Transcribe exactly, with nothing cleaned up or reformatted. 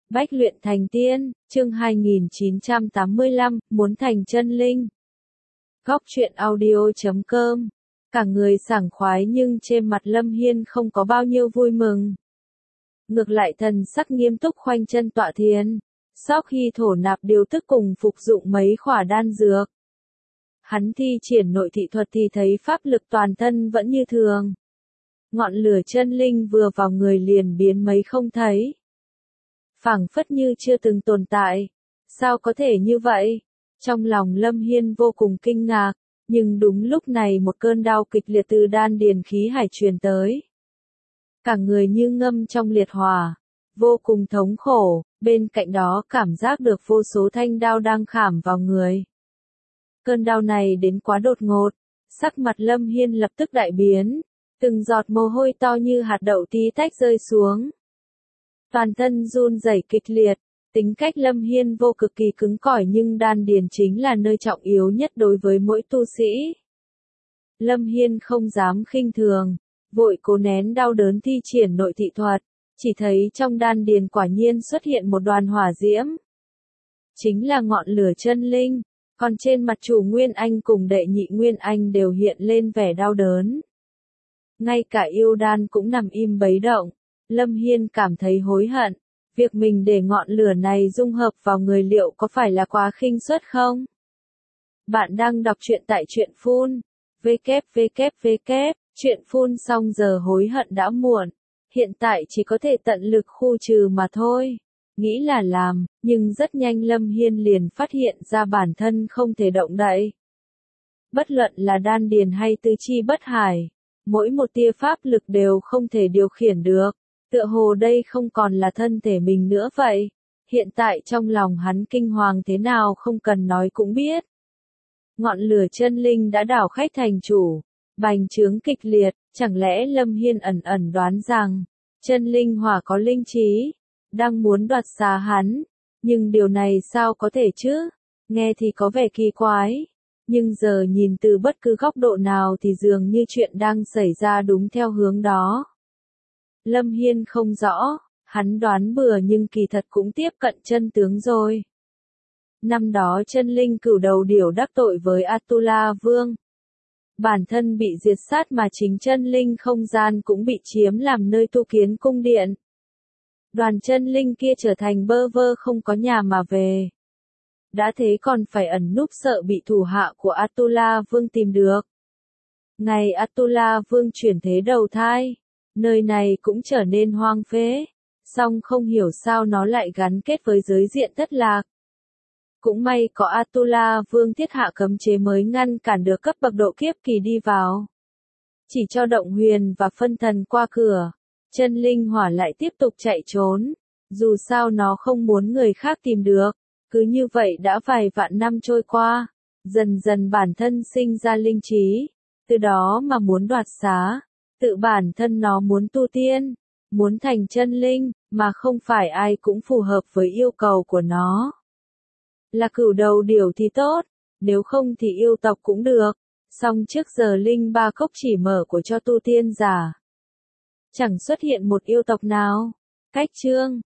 Bách luyện thành tiên, chương hai nghìn chín trăm tám mươi lăm, muốn thành chân linh. Góc truyện audio chấm com. Cả người sảng khoái nhưng trên mặt Lâm Hiên không có bao nhiêu vui mừng. Ngược lại thần sắc nghiêm túc khoanh chân tọa thiền. Sau khi thổ nạp điều tức cùng phục dụng mấy khỏa đan dược. Hắn thi triển nội thị thuật thì thấy pháp lực toàn thân vẫn như thường. Ngọn lửa chân linh vừa vào người liền biến mấy không thấy. Phảng phất như chưa từng tồn tại. Sao có thể như vậy? Trong lòng Lâm Hiên vô cùng kinh ngạc, nhưng đúng lúc này một cơn đau kịch liệt từ đan điền khí hải truyền tới. Cả người như ngâm trong liệt hỏa, vô cùng thống khổ, bên cạnh đó cảm giác được vô số thanh đao đang khảm vào người. Cơn đau này đến quá đột ngột, sắc mặt Lâm Hiên lập tức đại biến, từng giọt mồ hôi to như hạt đậu tí tách rơi xuống. Toàn thân run rẩy kịch liệt, tính cách Lâm Hiên vô cực kỳ cứng cỏi nhưng đan điền chính là nơi trọng yếu nhất đối với mỗi tu sĩ. Lâm Hiên không dám khinh thường, vội cố nén đau đớn thi triển nội thị thuật, chỉ thấy trong đan điền quả nhiên xuất hiện một đoàn hỏa diễm. Chính là ngọn lửa chân linh, còn trên mặt chủ Nguyên Anh cùng đệ nhị Nguyên Anh đều hiện lên vẻ đau đớn. Ngay cả yêu đan cũng nằm im bấy động. Lâm Hiên cảm thấy hối hận, việc mình để ngọn lửa này dung hợp vào người liệu có phải là quá khinh suất không? Bạn đang đọc truyện tại truyện phun, www, truyện phun xong giờ hối hận đã muộn, hiện tại chỉ có thể tận lực khu trừ mà thôi. Nghĩ là làm, nhưng rất nhanh Lâm Hiên liền phát hiện ra bản thân không thể động đậy. Bất luận là đan điền hay tứ chi bất hải, mỗi một tia pháp lực đều không thể điều khiển được. Tựa hồ đây không còn là thân thể mình nữa vậy. Hiện tại trong lòng hắn kinh hoàng thế nào không cần nói cũng biết. Ngọn lửa chân linh đã đảo khách thành chủ, bành trướng kịch liệt, chẳng lẽ Lâm Hiên ẩn ẩn đoán rằng, chân linh hỏa có linh trí, đang muốn đoạt xá hắn, nhưng điều này sao có thể chứ, nghe thì có vẻ kỳ quái, nhưng giờ nhìn từ bất cứ góc độ nào thì dường như chuyện đang xảy ra đúng theo hướng đó. Lâm Hiên không rõ, hắn đoán bừa nhưng kỳ thật cũng tiếp cận chân tướng rồi. Năm đó chân linh cửu đầu điểu đắc tội với Atula Vương. Bản thân bị diệt sát mà chính chân linh không gian cũng bị chiếm làm nơi tu kiến cung điện. Đoàn chân linh kia trở thành bơ vơ không có nhà mà về. Đã thế còn phải ẩn núp sợ bị thủ hạ của Atula Vương tìm được. Ngày Atula Vương chuyển thế đầu thai. Nơi này cũng trở nên hoang phế, song không hiểu sao nó lại gắn kết với giới diện thất lạc. Cũng may có Atula Vương thiết hạ cấm chế mới ngăn cản được cấp bậc độ kiếp kỳ đi vào. Chỉ cho động huyền và phân thần qua cửa, chân linh hỏa lại tiếp tục chạy trốn, dù sao nó không muốn người khác tìm được. Cứ như vậy đã vài vạn năm trôi qua, dần dần bản thân sinh ra linh trí, từ đó mà muốn đoạt xá. Tự bản thân nó muốn tu tiên, muốn thành chân linh, mà không phải ai cũng phù hợp với yêu cầu của nó. Là cửu đầu điểu thì tốt, nếu không thì yêu tộc cũng được, song trước giờ linh ba cốc chỉ mở của cho tu tiên giả. Chẳng xuất hiện một yêu tộc nào. Cách chương,